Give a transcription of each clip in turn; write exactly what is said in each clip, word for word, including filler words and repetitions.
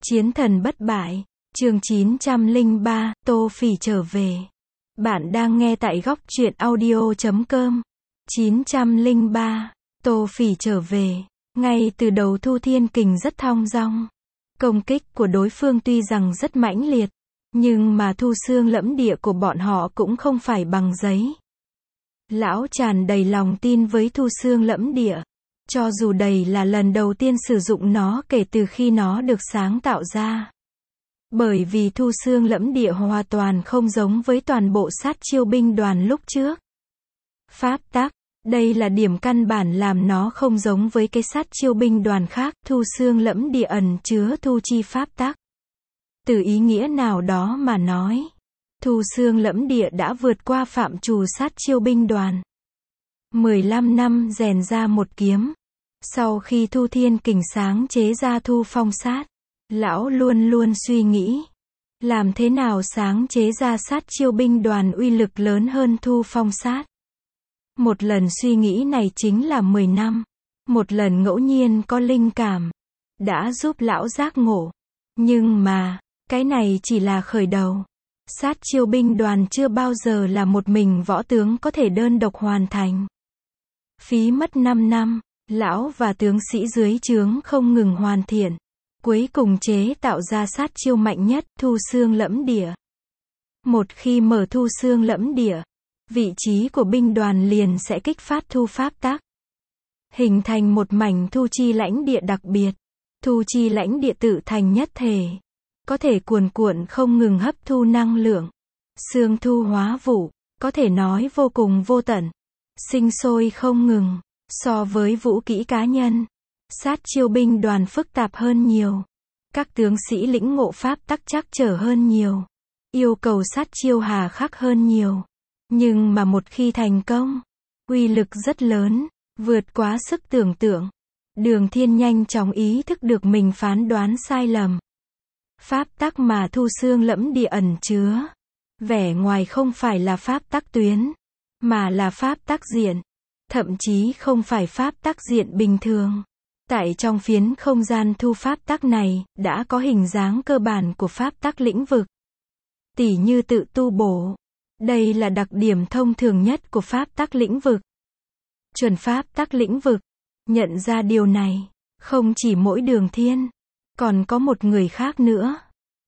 Chiến thần bất bại, chương chín trăm lẻ ba, Tô Phỉ trở về. Bạn đang nghe tại góc truyện audio chấm com. chín trăm lẻ ba, Tô Phỉ trở về. Ngay từ đầu Thu Thiên Kình rất thong dong. Công kích của đối phương tuy rằng rất mãnh liệt, nhưng mà thu xương lẫm địa của bọn họ cũng không phải bằng giấy. Lão tràn đầy lòng tin với thu xương lẫm địa. Cho dù đây là lần đầu tiên sử dụng nó kể từ khi nó được sáng tạo ra. Bởi vì thu xương lẫm địa hoàn toàn không giống với toàn bộ sát chiêu binh đoàn lúc trước. Pháp tắc, đây là điểm căn bản làm nó không giống với cái sát chiêu binh đoàn khác. Thu xương lẫm địa ẩn chứa thu chi pháp tắc. Từ ý nghĩa nào đó mà nói, thu xương lẫm địa đã vượt qua phạm trù sát chiêu binh đoàn. mười lăm năm rèn ra một kiếm. Sau khi Thu Thiên Kình sáng chế ra thu phong sát, lão luôn luôn suy nghĩ, làm thế nào sáng chế ra sát chiêu binh đoàn uy lực lớn hơn thu phong sát. Một lần suy nghĩ này chính là mười năm. Một lần ngẫu nhiên có linh cảm, đã giúp lão giác ngộ. Nhưng mà, cái này chỉ là khởi đầu. Sát chiêu binh đoàn chưa bao giờ là một mình võ tướng có thể đơn độc hoàn thành. Phí mất năm năm, lão và tướng sĩ dưới trướng không ngừng hoàn thiện. Cuối cùng chế tạo ra sát chiêu mạnh nhất, thu xương lẫm địa. Một khi mở thu xương lẫm địa, vị trí của binh đoàn liền sẽ kích phát thu pháp tắc. Hình thành một mảnh thu chi lãnh địa đặc biệt. Thu chi lãnh địa tự thành nhất thể. Có thể cuồn cuộn không ngừng hấp thu năng lượng. Xương thu hóa vũ, có thể nói vô cùng vô tận. Sinh sôi không ngừng. So với vũ kỹ cá nhân, sát chiêu binh đoàn phức tạp hơn nhiều. Các tướng sĩ lĩnh ngộ pháp tắc trắc trở hơn nhiều. Yêu cầu sát chiêu hà khắc hơn nhiều. Nhưng mà một khi thành công, uy lực rất lớn, vượt quá sức tưởng tượng. Đường Thiên nhanh chóng ý thức được mình phán đoán sai lầm. Pháp tắc mà thu xương lẫm địa ẩn chứa, vẻ ngoài không phải là pháp tắc tuyến, mà là pháp tắc diện. Thậm chí không phải pháp tắc diện bình thường. Tại trong phiến không gian thu pháp tắc này, đã có hình dáng cơ bản của pháp tắc lĩnh vực. Tỉ như tự tu bổ. Đây là đặc điểm thông thường nhất của pháp tắc lĩnh vực. Chuẩn pháp tắc lĩnh vực. Nhận ra điều này, không chỉ mỗi Đường Thiên, còn có một người khác nữa.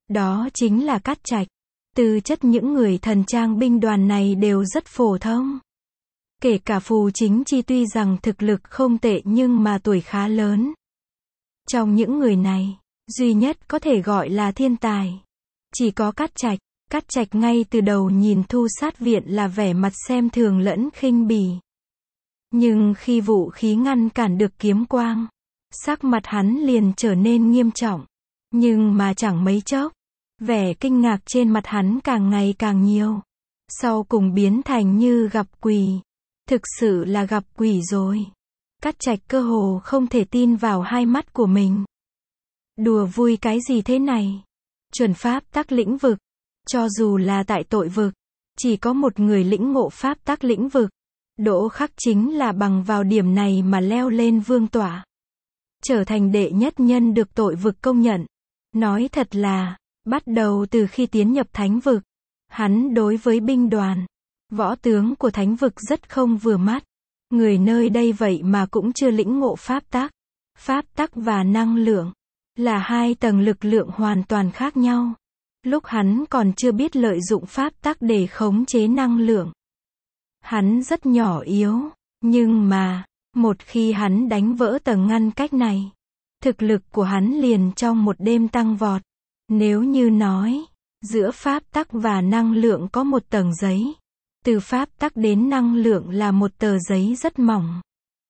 Đó chính là Cát Trạch. Tư chất những người thần trang binh đoàn này đều rất phổ thông. Kể cả Phù Chính Chi tuy rằng thực lực không tệ nhưng mà tuổi khá lớn. Trong những người này, duy nhất có thể gọi là thiên tài. Chỉ có Cát Trạch. Cát Trạch ngay từ đầu nhìn Thu Sát Viện là vẻ mặt xem thường lẫn khinh bỉ. Nhưng khi vũ khí ngăn cản được kiếm quang, sắc mặt hắn liền trở nên nghiêm trọng. Nhưng mà chẳng mấy chốc, vẻ kinh ngạc trên mặt hắn càng ngày càng nhiều. Sau cùng biến thành như gặp quỷ. Thực sự là gặp quỷ rồi. Cát Trạch cơ hồ không thể tin vào hai mắt của mình. Đùa vui cái gì thế này? Chuẩn pháp tắc lĩnh vực. Cho dù là tại tội vực, chỉ có một người lĩnh ngộ pháp tắc lĩnh vực. Đỗ Khắc chính là bằng vào điểm này mà leo lên vương tọa. Trở thành đệ nhất nhân được tội vực công nhận. Nói thật là, bắt đầu từ khi tiến nhập thánh vực, hắn đối với binh đoàn, võ tướng của thánh vực rất không vừa mắt. Người nơi đây vậy mà cũng chưa lĩnh ngộ pháp tắc. Pháp tắc và năng lượng là hai tầng lực lượng hoàn toàn khác nhau. Lúc hắn còn chưa biết lợi dụng pháp tắc để khống chế năng lượng. Hắn rất nhỏ yếu, nhưng mà, một khi hắn đánh vỡ tầng ngăn cách này, thực lực của hắn liền trong một đêm tăng vọt. Nếu như nói, giữa pháp tắc và năng lượng có một tầng giấy, từ pháp tắc đến năng lượng là một tờ giấy rất mỏng.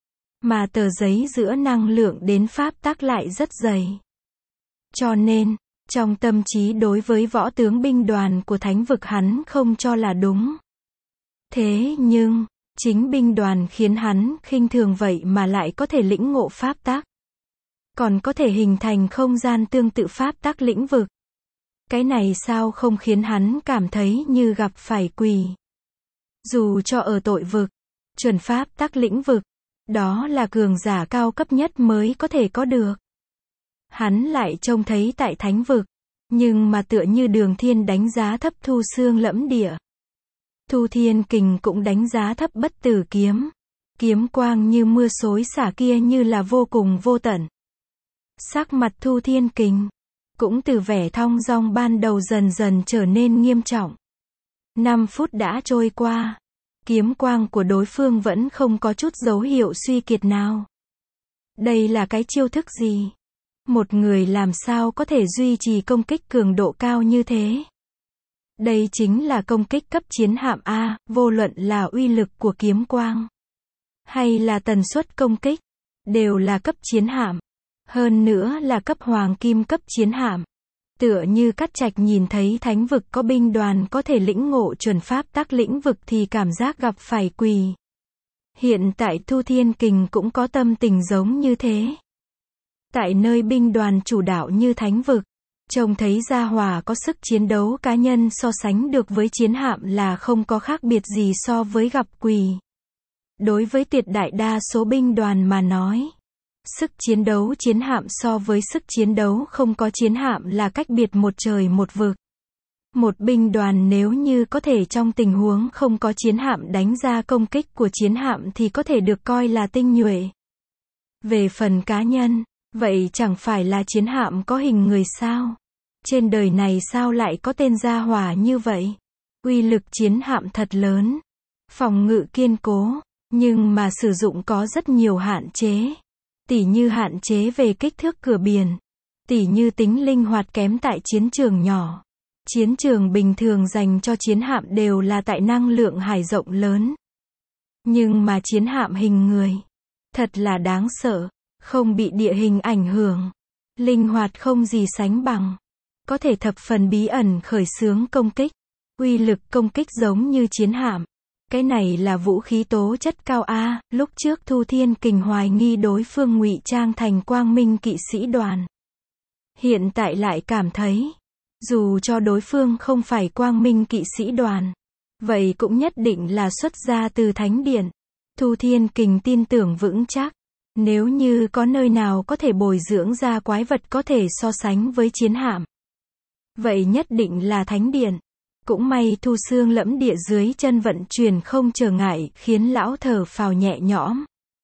Mà tờ giấy giữa năng lượng đến pháp tắc lại rất dày. Cho nên, trong tâm trí đối với võ tướng binh đoàn của thánh vực hắn không cho là đúng. Thế nhưng, chính binh đoàn khiến hắn khinh thường vậy mà lại có thể lĩnh ngộ pháp tắc. Còn có thể hình thành không gian tương tự pháp tắc lĩnh vực. Cái này sao không khiến hắn cảm thấy như gặp phải quỷ. Dù cho ở tội vực, chuẩn pháp tắc lĩnh vực, đó là cường giả cao cấp nhất mới có thể có được. Hắn lại trông thấy tại thánh vực. Nhưng mà tựa như Đường Thiên đánh giá thấp Thu Xương Lẫm Địa. Thu Thiên Kình cũng đánh giá thấp Bất Tử Kiếm. Kiếm quang như mưa xối xả kia như là vô cùng vô tận. Sắc mặt Thu Thiên Kình cũng từ vẻ thong dong ban đầu dần dần trở nên nghiêm trọng. Năm phút đã trôi qua. Kiếm quang của đối phương vẫn không có chút dấu hiệu suy kiệt nào. Đây là cái chiêu thức gì? Một người làm sao có thể duy trì công kích cường độ cao như thế? Đây chính là công kích cấp chiến hạm A, vô luận là uy lực của kiếm quang, hay là tần suất công kích, đều là cấp chiến hạm. Hơn nữa là cấp hoàng kim cấp chiến hạm. Tựa như Cát Trạch nhìn thấy thánh vực có binh đoàn có thể lĩnh ngộ chuẩn pháp tắc lĩnh vực thì cảm giác gặp phải quỳ. Hiện tại Thu Thiên Kình cũng có tâm tình giống như thế. Tại nơi binh đoàn chủ đạo như thánh vực, trông thấy gia hỏa có sức chiến đấu cá nhân so sánh được với chiến hạm là không có khác biệt gì so với gặp quỳ. Đối với tuyệt đại đa số binh đoàn mà nói, sức chiến đấu chiến hạm so với sức chiến đấu không có chiến hạm là cách biệt một trời một vực. Một binh đoàn nếu như có thể trong tình huống không có chiến hạm đánh ra công kích của chiến hạm thì có thể được coi là tinh nhuệ. Về phần cá nhân, vậy chẳng phải là chiến hạm có hình người sao? Trên đời này sao lại có tên gia hỏa như vậy? Uy lực chiến hạm thật lớn, phòng ngự kiên cố, nhưng mà sử dụng có rất nhiều hạn chế. Tỉ như hạn chế về kích thước cửa biển, tỉ như tính linh hoạt kém tại chiến trường nhỏ. Chiến trường bình thường dành cho chiến hạm đều là tại năng lượng hải rộng lớn. Nhưng mà chiến hạm hình người, thật là đáng sợ, không bị địa hình ảnh hưởng, linh hoạt không gì sánh bằng, có thể thập phần bí ẩn khởi xướng công kích, uy lực công kích giống như chiến hạm. Cái này là vũ khí tố chất cao a. Lúc trước Thu Thiên Kình hoài nghi đối phương ngụy trang thành Quang Minh kỵ sĩ đoàn. Hiện tại lại cảm thấy, dù cho đối phương không phải Quang Minh kỵ sĩ đoàn, vậy cũng nhất định là xuất ra từ Thánh Điện. Thu Thiên Kình tin tưởng vững chắc, nếu như có nơi nào có thể bồi dưỡng ra quái vật có thể so sánh với chiến hạm, vậy nhất định là Thánh Điện. Cũng may Thu Xương Lẫm Địa dưới chân vận chuyển không trở ngại, khiến lão thở phào nhẹ nhõm.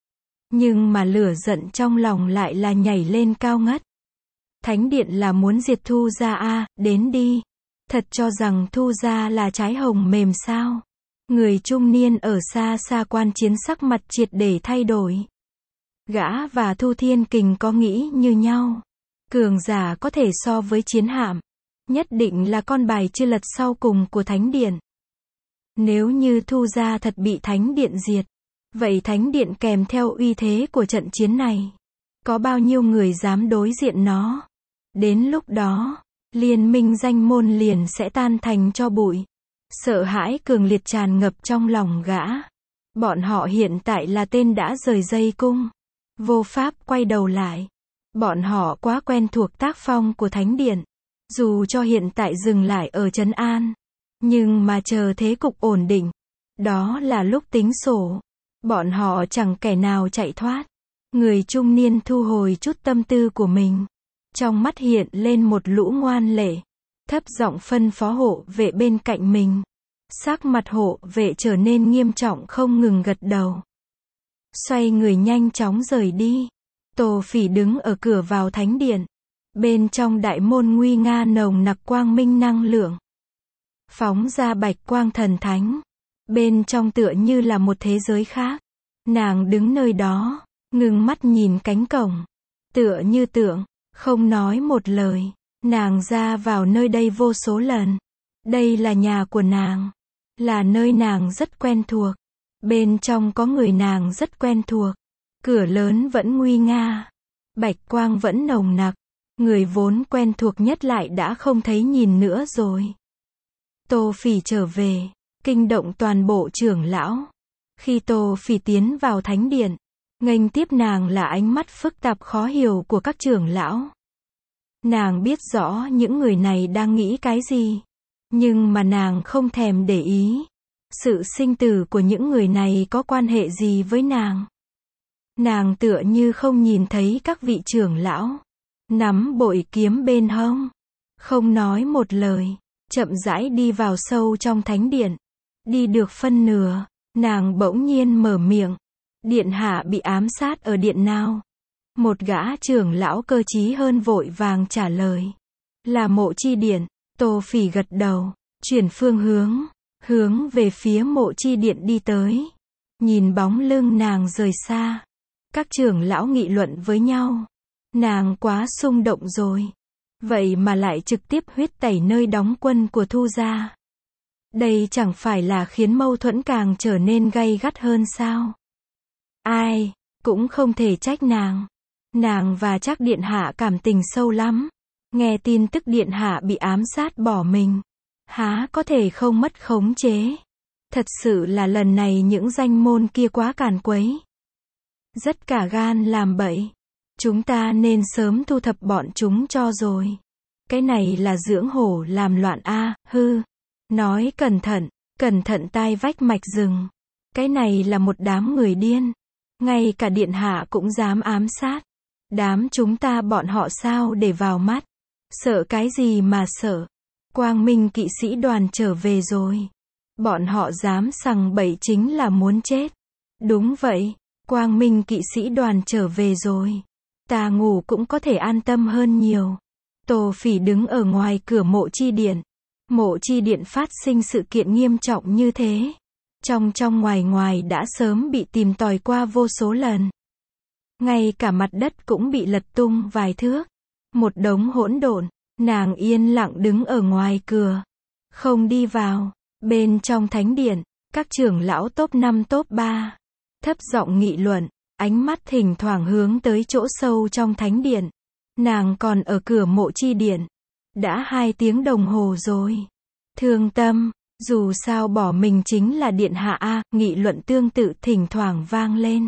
Nhưng mà lửa giận trong lòng lại là nhảy lên cao ngất. Thánh Điện là muốn diệt Thu gia a, đến đi. Thật cho rằng Thu gia là trái hồng mềm sao? Người trung niên ở xa xa quan chiến sắc mặt triệt để thay đổi. Gã và Thu Thiên Kình có nghĩ như nhau. Cường giả có thể so với chiến hạm, nhất định là con bài chưa lật sau cùng của Thánh Điện. Nếu như Thu gia thật bị Thánh Điện diệt, vậy Thánh Điện kèm theo uy thế của trận chiến này, có bao nhiêu người dám đối diện nó? Đến lúc đó, liên minh danh môn liền sẽ tan thành tro bụi. Sợ hãi cường liệt tràn ngập trong lòng gã. Bọn họ hiện tại là tên đã rời dây cung, vô pháp quay đầu lại. Bọn họ quá quen thuộc tác phong của Thánh Điện. Dù cho hiện tại dừng lại ở Trấn An, nhưng mà chờ thế cục ổn định, đó là lúc tính sổ. Bọn họ chẳng kẻ nào chạy thoát. Người trung niên thu hồi chút tâm tư của mình, trong mắt hiện lên một lũ ngoan lệ, thấp giọng phân phó hộ vệ bên cạnh mình. Sắc mặt hộ vệ trở nên nghiêm trọng không ngừng gật đầu. Xoay người nhanh chóng rời đi. Tô Phỉ đứng ở cửa vào Thánh Điện. Bên trong đại môn nguy nga nồng nặc quang minh năng lượng, phóng ra bạch quang thần thánh. Bên trong tựa như là một thế giới khác. Nàng đứng nơi đó, ngưng mắt nhìn cánh cổng, tựa như tượng, không nói một lời. Nàng ra vào nơi đây vô số lần. Đây là nhà của nàng, là nơi nàng rất quen thuộc. Bên trong có người nàng rất quen thuộc. Cửa lớn vẫn nguy nga, bạch quang vẫn nồng nặc. Người vốn quen thuộc nhất lại đã không thấy nhìn nữa rồi. Tô Phỉ trở về, kinh động toàn bộ trưởng lão. Khi Tô Phỉ tiến vào Thánh Điện, nghênh tiếp nàng là ánh mắt phức tạp khó hiểu của các trưởng lão. Nàng biết rõ những người này đang nghĩ cái gì, nhưng mà nàng không thèm để ý. Sự sinh tử của những người này có quan hệ gì với nàng? Nàng tựa như không nhìn thấy các vị trưởng lão. nắm bội kiếm bên hông, không nói một lời, chậm rãi đi vào sâu trong thánh điện. Đi được phân nửa, nàng bỗng nhiên mở miệng. Điện hạ bị ám sát ở điện nào? Một gã trưởng lão cơ trí hơn vội vàng trả lời. Là Mộ Chi Điện. Tô Phỉ gật đầu, chuyển phương hướng, hướng về phía Mộ Chi Điện đi tới. Nhìn bóng lưng nàng rời xa, các trưởng lão nghị luận với nhau. Nàng quá xung động rồi. Vậy mà lại trực tiếp huyết tẩy nơi đóng quân của Thu gia. Đây chẳng phải là khiến mâu thuẫn càng trở nên gay gắt hơn sao? Ai, cũng không thể trách nàng. Nàng và Trác điện hạ cảm tình sâu lắm. Nghe tin tức điện hạ bị ám sát bỏ mình, há có thể không mất khống chế. Thật sự là lần này những danh môn kia quá càn quấy. Rất cả gan làm bậy. Chúng ta nên sớm thu thập bọn chúng cho rồi. Cái này là dưỡng hổ làm loạn a, hư. Nói cẩn thận, cẩn thận tai vách mạch rừng. Cái này là một đám người điên. Ngay cả điện hạ cũng dám ám sát. Đám chúng ta bọn họ sao để vào mắt. Sợ cái gì mà sợ. Quang Minh kỵ sĩ đoàn trở về rồi. Bọn họ dám sằng bậy chính là muốn chết. Đúng vậy, Quang Minh kỵ sĩ đoàn trở về rồi. Ta ngủ cũng có thể an tâm hơn nhiều. Tô Phỉ đứng ở ngoài cửa Mộ Chi Điện. Mộ Chi Điện phát sinh sự kiện nghiêm trọng như thế. Trong trong ngoài ngoài đã sớm bị tìm tòi qua vô số lần. Ngay cả mặt đất cũng bị lật tung vài thước. Một đống hỗn độn. Nàng yên lặng đứng ở ngoài cửa. Không đi vào. Bên trong thánh điện, các trưởng lão top năm top ba. Thấp giọng nghị luận. Ánh mắt thỉnh thoảng hướng tới chỗ sâu trong thánh điện. Nàng còn ở cửa Mộ Chi Điện. Đã hai tiếng đồng hồ rồi. Thương tâm, dù sao bỏ mình chính là điện hạ a, nghị luận tương tự thỉnh thoảng vang lên.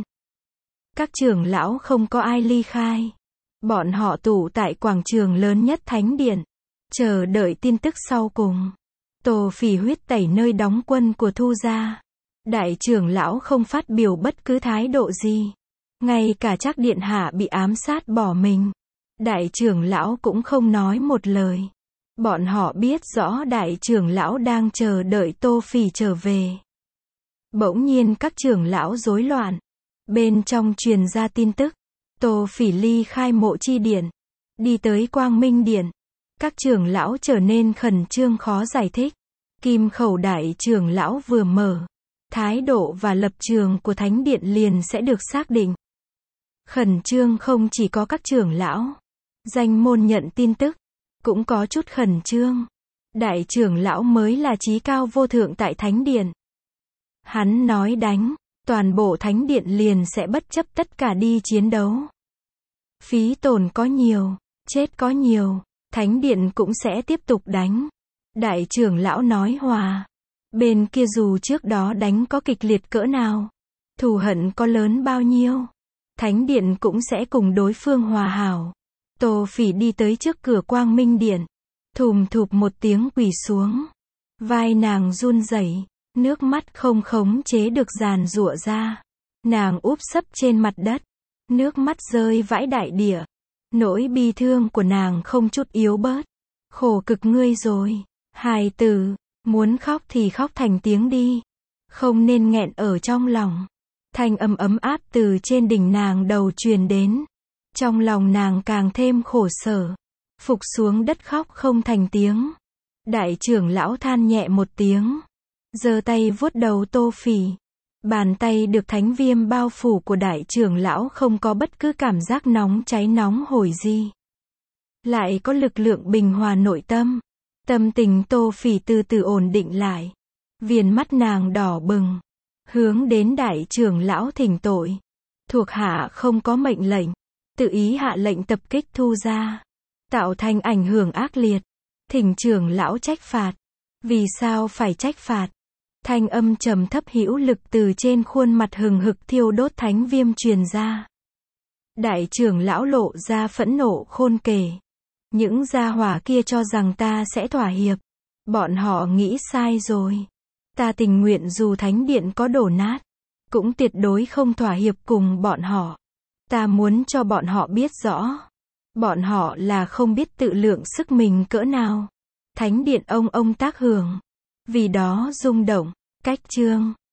Các trưởng lão không có ai ly khai. Bọn họ tụ tại quảng trường lớn nhất thánh điện. Chờ đợi tin tức sau cùng. Tô Phỉ huyết tẩy nơi đóng quân của Thu gia. Đại trưởng lão không phát biểu bất cứ thái độ gì. Ngay cả Trác điện hạ bị ám sát bỏ mình. Đại trưởng lão cũng không nói một lời. Bọn họ biết rõ đại trưởng lão đang chờ đợi Tô Phỉ trở về. Bỗng nhiên các trưởng lão rối loạn. Bên trong truyền ra tin tức. Tô Phỉ ly khai Mộ Chi Điện. Đi tới Quang Minh Điện. Các trưởng lão trở nên khẩn trương khó giải thích. Kim khẩu đại trưởng lão vừa mở. Thái độ và lập trường của thánh điện liền sẽ được xác định. Khẩn trương không chỉ có các trưởng lão. Danh môn nhận tin tức. Cũng có chút khẩn trương. Đại trưởng lão mới là chí cao vô thượng tại thánh điện. Hắn nói đánh. Toàn bộ thánh điện liền sẽ bất chấp tất cả đi chiến đấu. Phí tổn có nhiều. Chết có nhiều. Thánh điện cũng sẽ tiếp tục đánh. Đại trưởng lão nói hòa. Bên kia dù trước đó đánh có kịch liệt cỡ nào. Thù hận có lớn bao nhiêu. Thánh điện cũng sẽ cùng đối phương hòa hảo. Tô Phỉ đi tới trước cửa Quang Minh Điện. Thùm thụp một tiếng quỳ xuống. Vai nàng run rẩy, nước mắt không khống chế được giàn giụa ra. Nàng úp sấp trên mặt đất. Nước mắt rơi vãi đại địa. Nỗi bi thương của nàng không chút yếu bớt. Khổ cực ngươi rồi. Hài tử, muốn khóc thì khóc thành tiếng đi. Không nên nghẹn ở trong lòng. Thanh âm ấm áp từ trên đỉnh nàng đầu truyền đến. Trong lòng nàng càng thêm khổ sở. Phục xuống đất khóc không thành tiếng. Đại trưởng lão than nhẹ một tiếng. Giơ tay vuốt đầu Tô Phỉ. Bàn tay được thánh viêm bao phủ của đại trưởng lão không có bất cứ cảm giác nóng cháy nóng hổi gì. Lại có lực lượng bình hòa nội tâm. Tâm tình Tô Phỉ từ từ ổn định lại. Viền mắt nàng đỏ bừng. Hướng đến đại trưởng lão thỉnh tội. Thuộc hạ không có mệnh lệnh. Tự ý hạ lệnh tập kích Thu gia. Tạo thành ảnh hưởng ác liệt. Thỉnh trưởng lão trách phạt. Vì sao phải trách phạt? Thanh âm trầm thấp hữu lực từ trên khuôn mặt hừng hực thiêu đốt thánh viêm truyền ra. Đại trưởng lão lộ ra phẫn nộ khôn kể. Những gia hỏa kia cho rằng ta sẽ thỏa hiệp. Bọn họ nghĩ sai rồi. Ta tình nguyện dù thánh điện có đổ nát. Cũng tuyệt đối không thỏa hiệp cùng bọn họ. Ta muốn cho bọn họ biết rõ. Bọn họ là không biết tự lượng sức mình cỡ nào. Thánh điện ông ông tác hưởng. Vì đó rung động. Cách chương